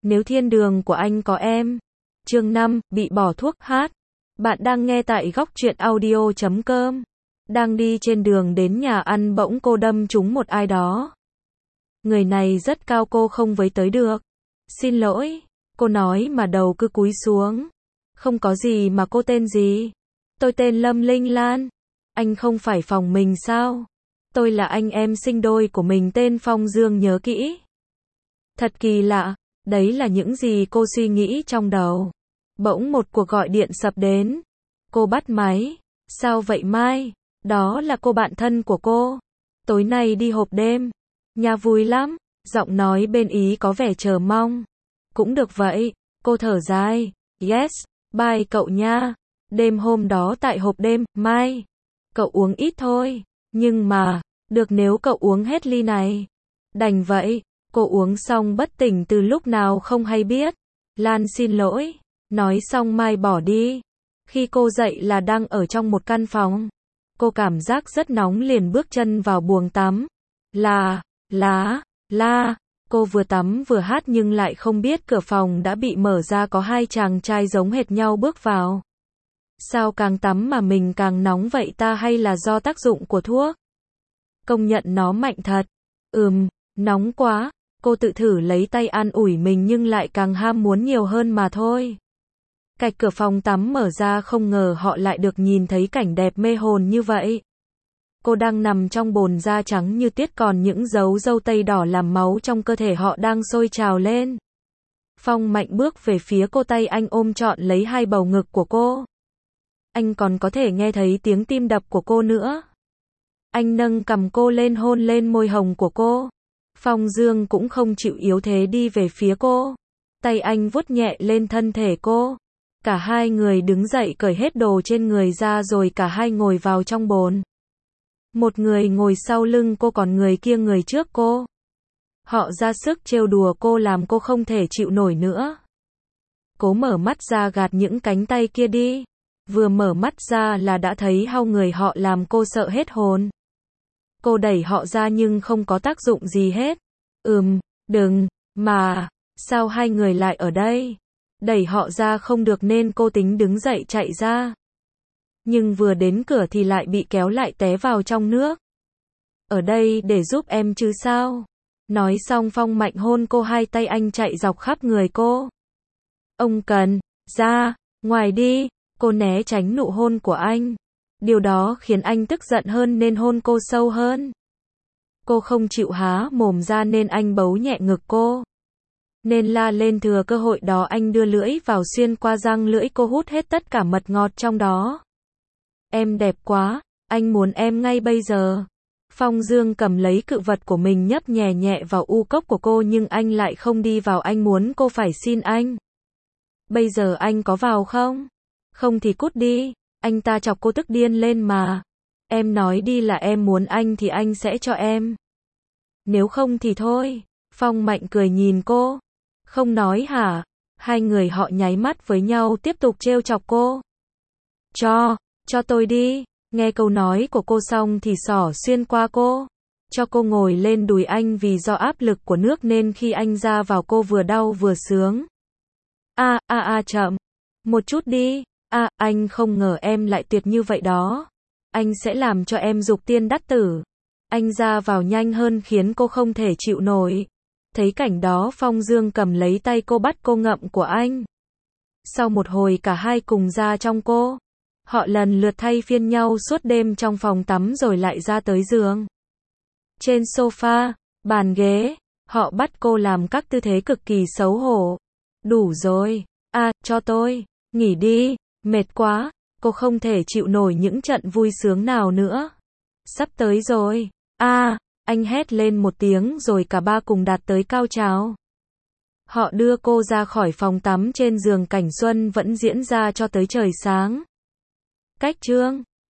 Nếu thiên đường của anh có em. Chương 5, bị bỏ thuốc hát. Bạn đang nghe tại góc truyện audio.com. Đang đi trên đường đến nhà ăn bỗng cô đâm trúng một ai đó. Người này rất cao cô không với tới được. Xin lỗi, cô nói mà đầu cứ cúi xuống. Không có gì mà cô tên gì? Tôi tên Lâm Linh Lan. Anh không phải Phong mình sao? Tôi là anh em sinh đôi của mình tên Phong Dương nhớ kỹ. Thật kỳ lạ, đấy là những gì cô suy nghĩ trong đầu. Bỗng một cuộc gọi điện sập đến. Cô bắt máy. Sao vậy Mai? Đó là cô bạn thân của cô. Tối nay đi hộp đêm. Nhà vui lắm. Giọng nói bên Ý có vẻ chờ mong. Cũng được vậy. Cô thở dài. Yes, bye cậu nha. Đêm hôm đó tại hộp đêm, Mai. Cậu uống ít thôi. Nhưng mà, được nếu cậu uống hết ly này. Đành vậy. Cô uống xong bất tỉnh từ lúc nào không hay biết. Lan xin lỗi. Nói xong Mai bỏ đi. Khi cô dậy là đang ở trong một căn phòng. Cô cảm giác rất nóng liền bước chân vào buồng tắm. Cô vừa tắm vừa hát nhưng lại không biết cửa phòng đã bị mở ra có hai chàng trai giống hệt nhau bước vào. Sao càng tắm mà mình càng nóng vậy ta hay là do tác dụng của thuốc? Công nhận nó mạnh thật. Nóng quá. Cô tự thử lấy tay an ủi mình nhưng lại càng ham muốn nhiều hơn mà thôi. Cạch cửa phòng tắm mở ra không ngờ họ lại được nhìn thấy cảnh đẹp mê hồn như vậy. Cô đang nằm trong bồn da trắng như tuyết còn những dấu râu tây đỏ làm máu trong cơ thể họ đang sôi trào lên. Phong Mạnh bước về phía cô tay anh ôm trọn lấy hai bầu ngực của cô. Anh còn có thể nghe thấy tiếng tim đập của cô nữa. Anh nâng cằm cô lên hôn lên môi hồng của cô. Phong Dương cũng không chịu yếu thế đi về phía cô. Tay anh vuốt nhẹ lên thân thể cô. Cả hai người đứng dậy cởi hết đồ trên người ra rồi cả hai ngồi vào trong bồn. Một người ngồi sau lưng cô còn người kia người trước cô. Họ ra sức trêu đùa cô làm cô không thể chịu nổi nữa. Cố mở mắt ra gạt những cánh tay kia đi. Vừa mở mắt ra là đã thấy hao người họ làm cô sợ hết hồn. Cô đẩy họ ra nhưng không có tác dụng gì hết. Đừng, mà, sao hai người lại ở đây? Đẩy họ ra không được nên cô tính đứng dậy chạy ra. Nhưng vừa đến cửa thì lại bị kéo lại té vào trong nước. Ở đây để giúp em chứ sao? Nói xong Phong Mạnh hôn cô hai tay anh chạy dọc khắp người cô. Ông cần, ra, ngoài đi, cô né tránh nụ hôn của anh. Điều đó khiến anh tức giận hơn nên hôn cô sâu hơn. Cô không chịu há mồm ra nên anh bấu nhẹ ngực cô. Nên la lên thừa cơ hội đó anh đưa lưỡi vào xuyên qua răng lưỡi cô hút hết tất cả mật ngọt trong đó. Em đẹp quá, anh muốn em ngay bây giờ. Phong Dương cầm lấy cự vật của mình nhấp nhẹ nhẹ vào u cốc của cô nhưng anh lại không đi vào anh muốn cô phải xin anh. Bây giờ anh có vào không? Không thì cút đi. Anh ta chọc cô tức điên lên mà. Em nói đi là em muốn anh thì anh sẽ cho em. Nếu không thì thôi. Phong Mạnh cười nhìn cô. Không nói hả? Hai người họ nháy mắt với nhau tiếp tục trêu chọc cô. Cho tôi đi. Nghe câu nói của cô xong thì xỏ xuyên qua cô. Cho cô ngồi lên đùi anh vì do áp lực của nước nên khi anh ra vào cô vừa đau vừa sướng. Chậm. Một chút đi. Anh không ngờ em lại tuyệt như vậy đó. Anh sẽ làm cho em dục tiên đắc tử. Anh ra vào nhanh hơn khiến cô không thể chịu nổi. Thấy cảnh đó Phong Dương cầm lấy tay cô bắt cô ngậm của anh. Sau một hồi cả hai cùng ra trong cô. Họ lần lượt thay phiên nhau suốt đêm trong phòng tắm rồi lại ra tới giường. Trên sofa, bàn ghế, họ bắt cô làm các tư thế cực kỳ xấu hổ. Đủ rồi. Cho tôi. Nghỉ đi. Mệt quá. Cô không thể chịu nổi những trận vui sướng nào nữa. Sắp tới rồi. Anh hét lên một tiếng rồi cả ba cùng đạt tới cao trào. Họ đưa cô ra khỏi phòng tắm trên giường cảnh xuân vẫn diễn ra cho tới trời sáng. Cách chương